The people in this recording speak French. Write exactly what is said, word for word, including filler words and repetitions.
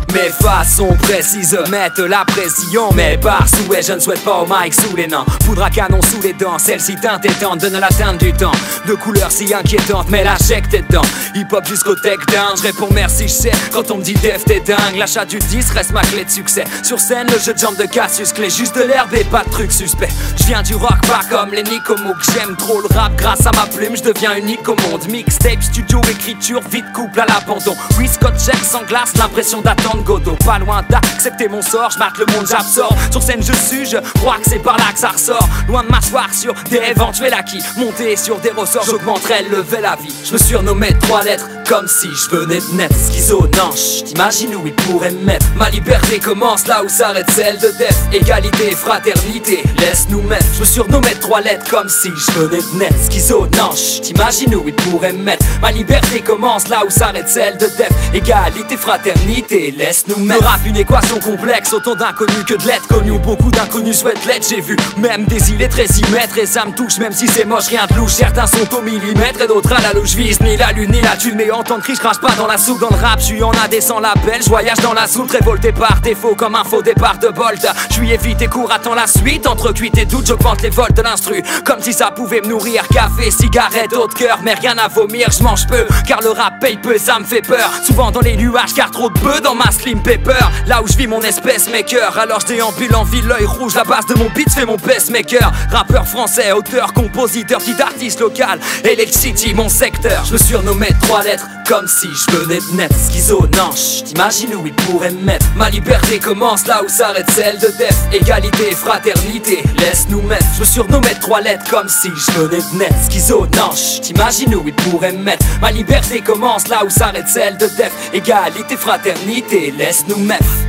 Mes façons précises mettent la pression. Mes barres souhaits, je ne souhaite pas au mic sous les nains. Poudre à canon sous les dents, celle-ci teinte étante donne l'atteinte du temps. De couleurs si inquiétantes, mais la chèque t'es dedans. Hip-hop jusqu'au tech down, je réponds merci, je sais. Quand on me dit def t'es dingue, l'achat du disque reste ma clé de succès. Sur scène, le jeu de jambes de Cassius Clay, juste de l'herbe et pas de trucs suspects. Je viens du rock, pas comme les Nicomo. J'aime trop le rap, grâce à ma plume, je deviens unique au monde. Mixtape, studio, écriture, vite couple à l'abandon. Oui, Scott check sans glace, l'impression d'attendre Godot. Pas loin d'accepter mon sort, je marque le monde, j'absorbe. Sur scène je suis, je crois que c'est par là que ça ressort. Loin de m'asseoir sur des éventuels acquis. Monter sur des ressorts, j'augmenterai le level à vie. Je me surnommais trois lettres, comme si je venais de naître. Schizo, non, t'imagines où il pourrait me mettre. Ma liberté commence là où s'arrête celle de Def. Égalité, fraternité, laisse-nous mettre. Je me surnommais trois lettres, comme si je venais de naître. Schizo, non, t'imagines où il pourrait me mettre. Ma liberté commence là où s'arrête celle de Def. Égalité, fraternité, laisse-nous mettre. Le rap, une équation complexe, autant d'inconnus que de lettres connues. Où beaucoup d'inconnus souhaitent l'être, j'ai vu même des illettrés s'y mettre. Et ça me touche, même si c'est moche, rien de louche. Certains sont au millimètre et d'autres à la louche. Vise ni la lune ni la thune, mais en tant que cri, je crache pas dans la soupe. Dans le rap, je suis en indécent label, je voyage dans la soupe. Révolté par défaut comme un faux départ de Bolt. Je suis évité, court, attends la suite. Entre cuite et doute, j'augmente les volts de l'instru. Comme si ça pouvait me nourrir, café, cigarette, haut de cœur. Mais rien à vomir, je mange peu, car le rap paye peu, ça me fait peur. Souvent dans les nuages, car trop de bœufs dans ma slim paper. Là où je vis mon espèce maker, alors je déambule en ville, l'œil rouge. La base de mon beat fait mon pacemaker. Rappeur français, auteur, compositeur, petit artiste local. Electricity, mon secteur. Je me surnommais trois lettres, comme si je venais de naître. Schizo, non, t'imagines où il pourrait me mettre. Ma liberté commence là où s'arrête celle de Def. Égalité, fraternité, laisse-nous mettre. Je me surnommais trois lettres, comme si je venais de naître. Schizo, non, t'imagines où il pourrait me mettre. Ma liberté commence là où s'arrête celle de Def. Égalité, fraternité, laisse-nous mettre.